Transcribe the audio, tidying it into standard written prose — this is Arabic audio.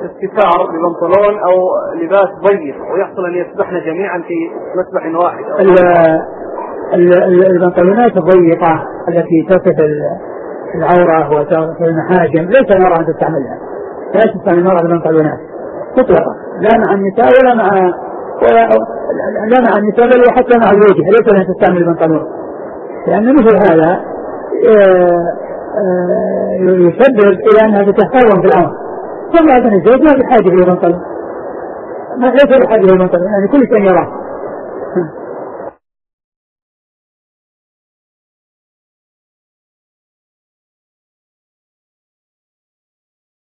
استتار ببنطلون أو لباس ضيق ويحصل أن يسبحن جميعا في مسبح واحد. البنطلونات الضيقة التي تصف العورة وتصف المحاجم ليس المرأة أن تستعملها، لا تستعمل المرأة البنطلونات مطلقا، لا مع النساء لا مع النساء بل وحتى مع الوجه ليس أن تستعمل البنطلون، لأن مثل هذا يسبب إلى أنها تتهاون في الأمر. ثم هذا الزوج ما بحاجة إلى البنطلون، ما ليس بحاجة إلى البنطلون، يعني كل شيء يراه.